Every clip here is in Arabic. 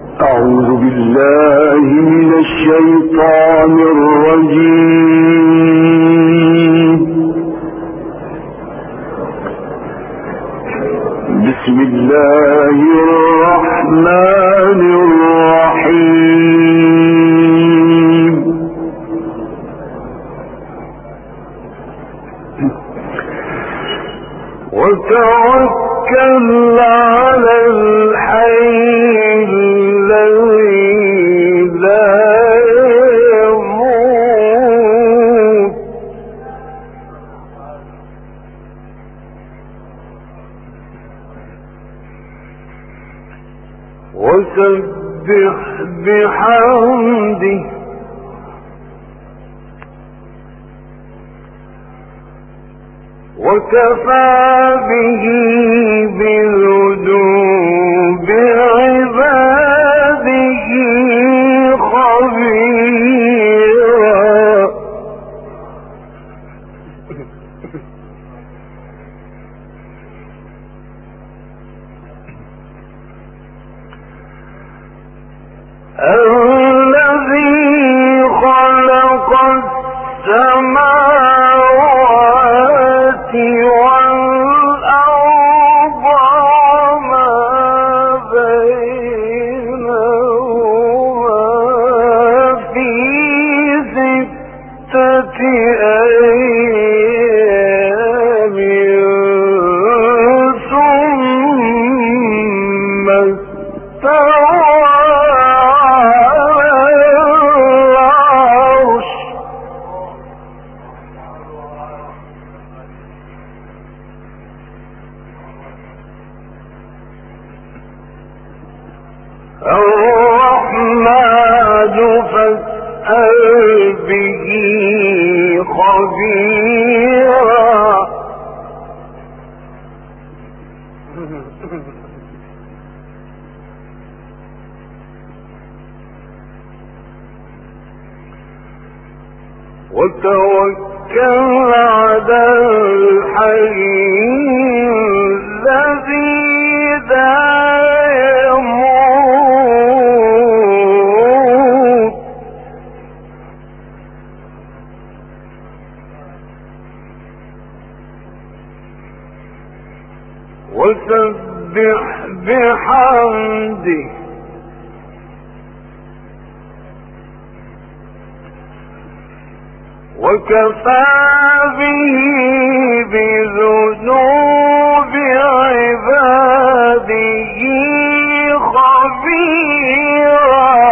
أعوذ بالله من الشيطان الرجيم. بسم الله الرحمن الرحيم. وتوكل على الحي الذي لا يموت وسبح بحمده وكفى به بذنوب عباده خبيرا. الذي خلق السماوات والأرض وما بينهما في 6 أيام ثم استوى الرحمن فاسأل به خبيرا. وتوكل على الحي الذي لا يموت وسبح بحمده وكفى به بذنوب عباده خبيرا.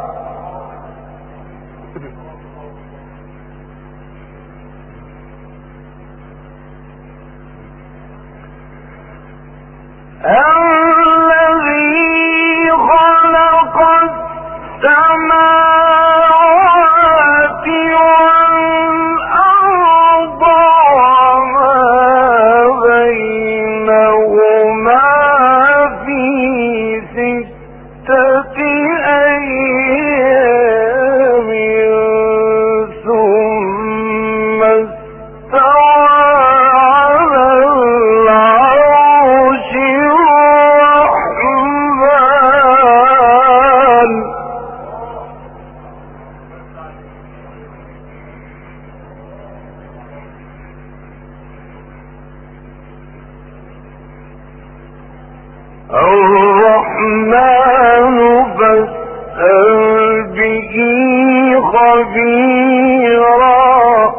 الذي خلق السماوات والأرض وما بينهما في 6 أيام ثم استوى على العرش الرحمن. الرحمن فاسأل به خبيرا.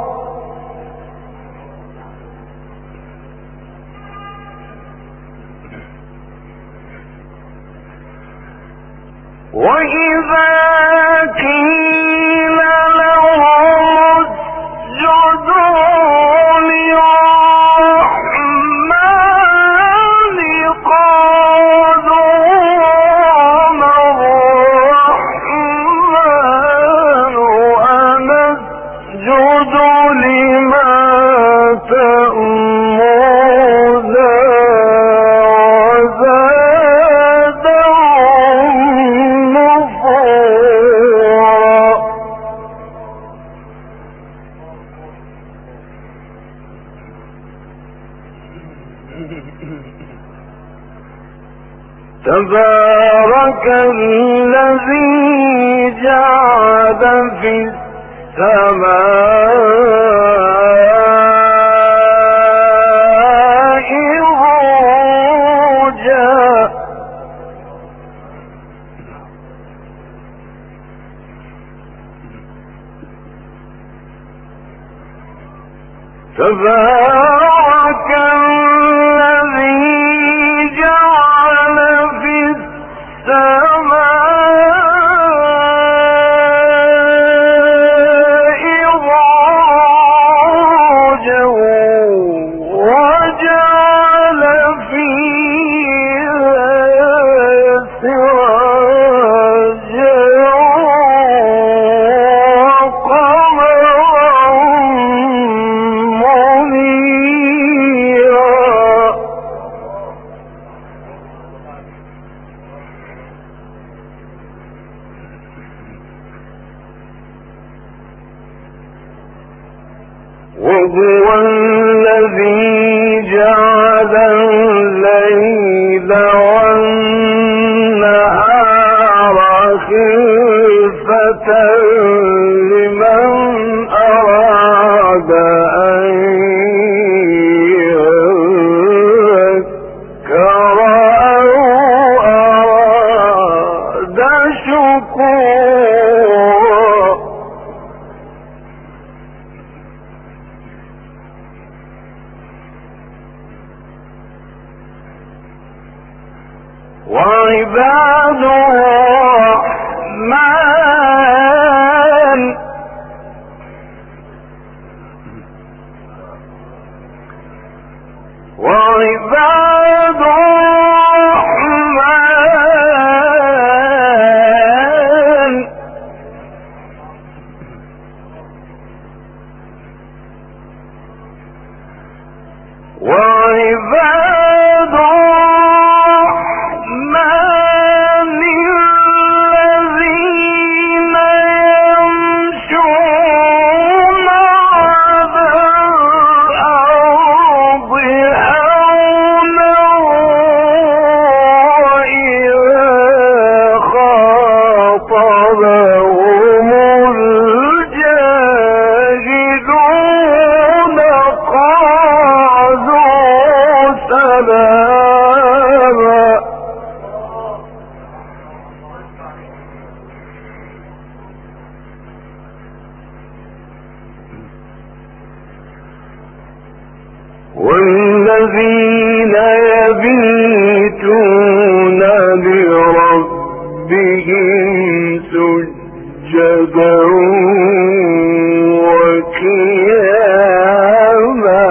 وإذا قيل لهم اسجدوا للرحمن قالوا وما الرحمن أنسجد لما تأمرنا وزادهم نفورا. تبارك جعل في السماء بروجا تبارك الذي جعل في السماء بروجا وجعل فيها سراجا وهو الذي جعل الليل والنهار خلفة لمن أراد أن يذكر أو أراد شكورا وعباد الرحمن وعباد الرحمن وعباد الرحمن الذين يمشون على الأرض هونا وإذا خاطبهم الجاهلون قالوا سلاما والذين يبيتون لربهم سجدا وقياما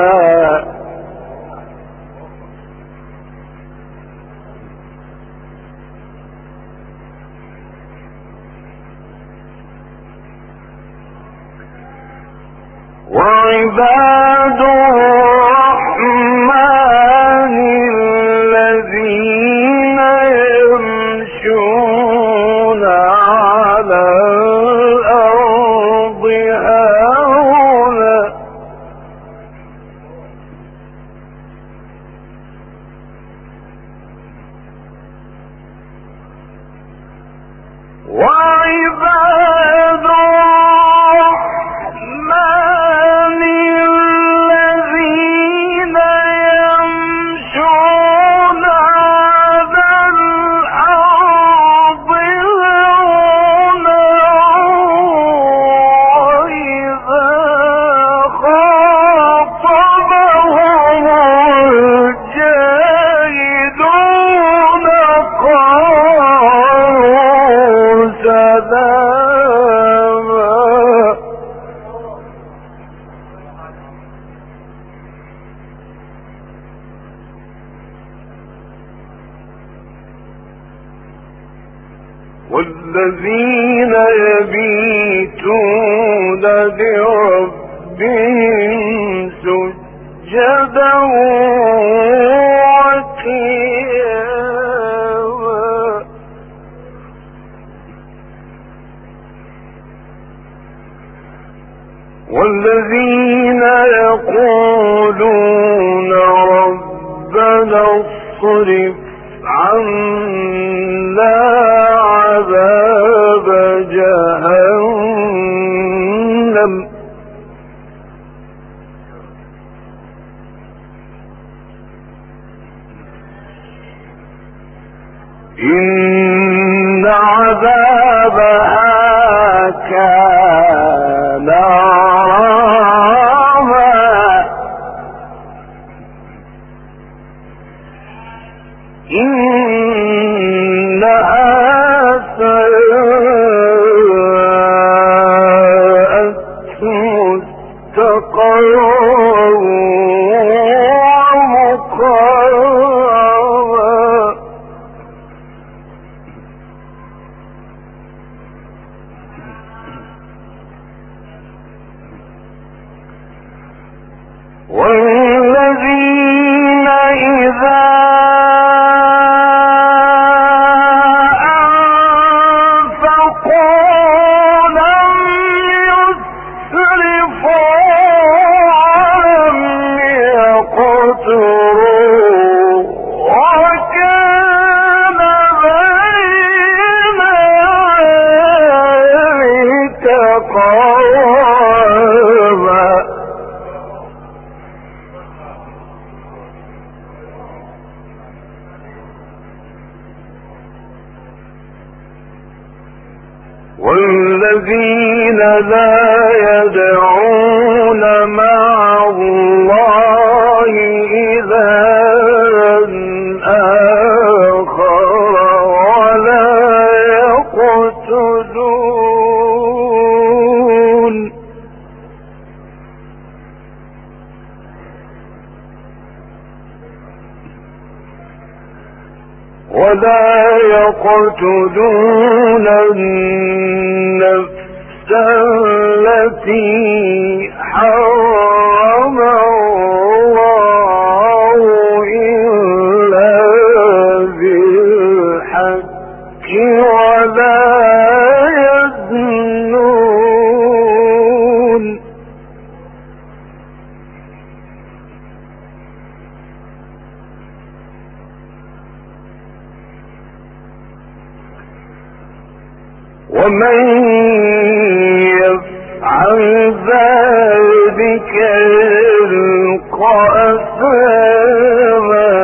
وعباد الرحمن الذين يمشون على الأرض هونا وعباد الرحمن الذين يمشون على الأرض هونا وإذا خاطبهم الجاهلون قالوا سلاما والذين يبيتون لربهم سجدا وقياما والذين يقولون ربنا اصرف عنا عذاب جهنم إن عذابها كان غراما إنها ساءت مستقرا ومقاما والذين إذا والذين لا يدعون مع الله إلها آخر ولا يقتلون النفس التي حرم الله إلا بالحق ولا يزنون ومن يفعل ذلك يلقى أثاما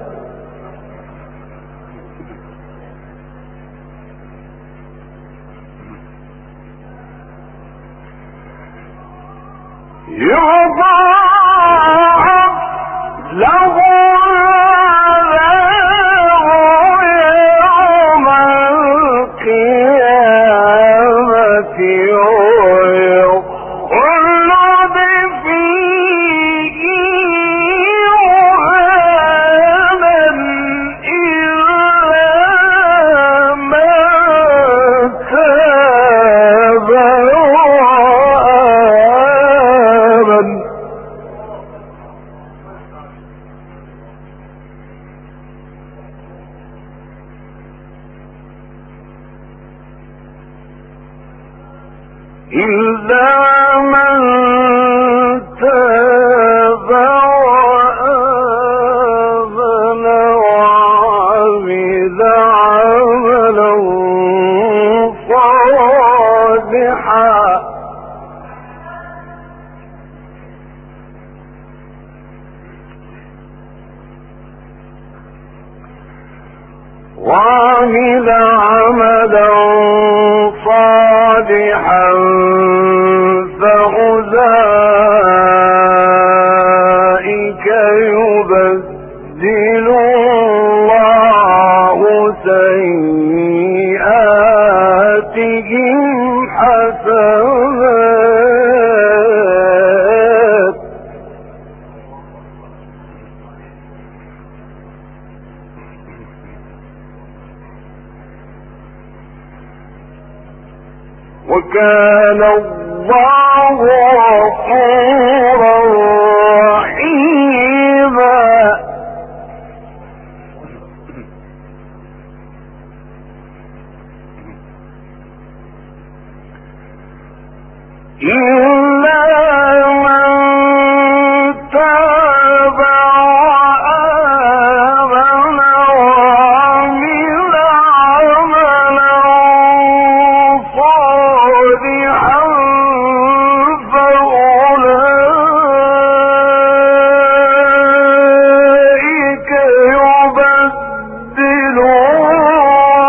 يضاعف له إلا من تاب وآمن وعمل عملا صالحا فأولئك يبدل الله سيئاتهم حسنات وكان الله غفورا رحيما إلا من تاب وآمن وعمل عملا صالحا فأولئك يبدل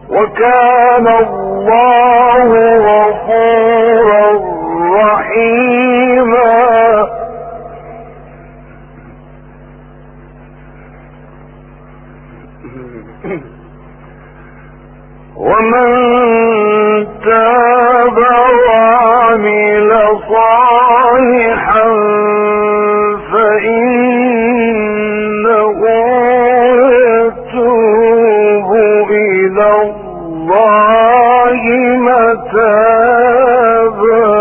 وكان الله غفورا رحيما. ومن تاب وعمل صالحا فإنه يتوب إلى الله متابا.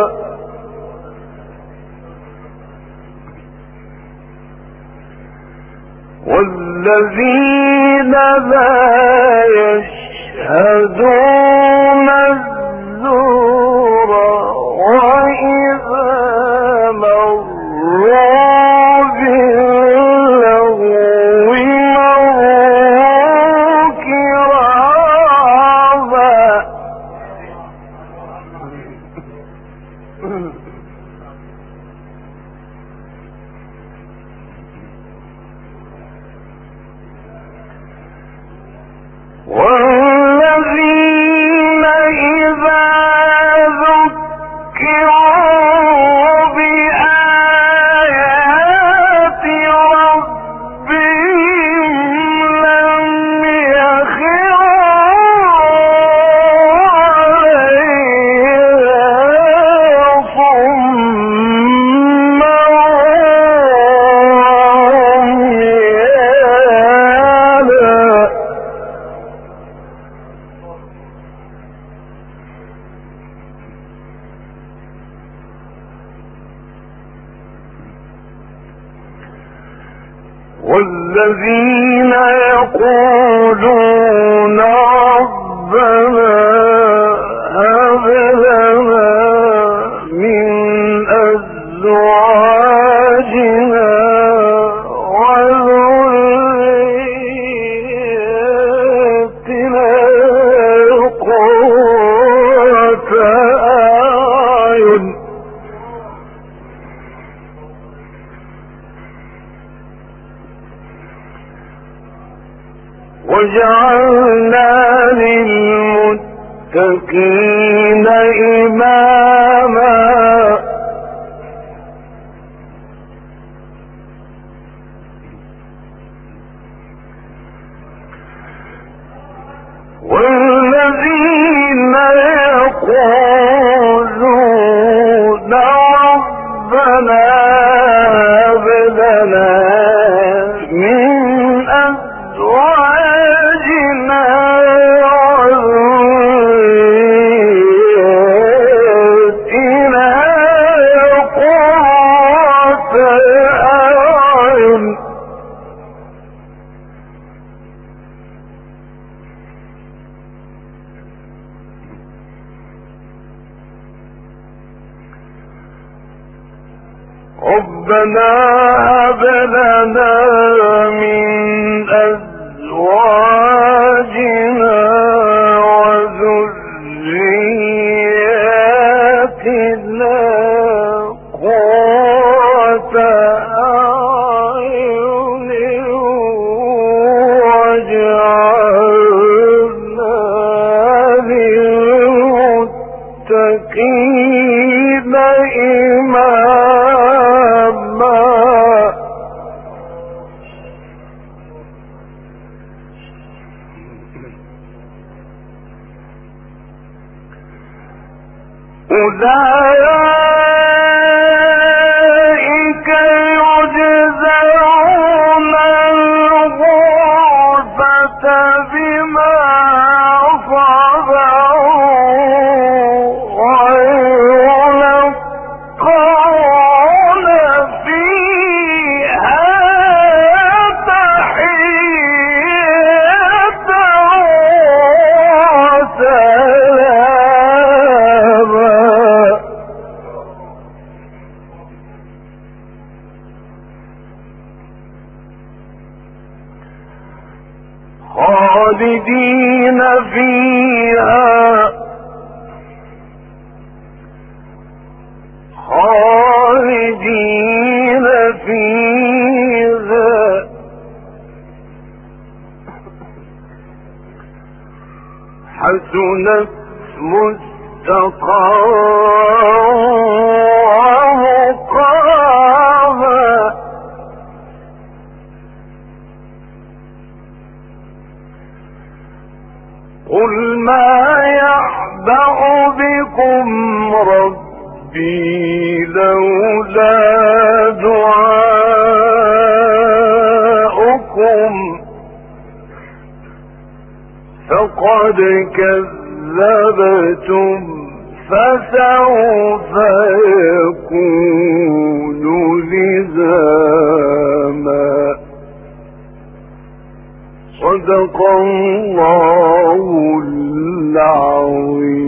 والذين لا يشهدون الزور وإذا مروا باللغو مروا كراما. والذين إذا ذكروا بآيات ربهم لم يخروا عليها صما وعميانا. والذين يقولون ربنا هب لنا من أزواجنا وذرياتنا قرة أعين وجعلنا للمتقين إماما. والذين يقولون ربنا هب لنا من أزواجنا وذرياتنا قرة أعين ربنا هب لنا من أزواجنا وذرياتنا قرة أعين واجعلنا للمتقين إماما. أولئك يجزون الغرفة بما صبروا ويلقون فيها تحية وسلاما. خالدين فيها خالدين فيها حسنت مستقرا ومقاما قل ما يعبأ بكم ربي لولا دعاؤكم فقد كذبتم فسوف يكون لزاما صدق الله العظيم.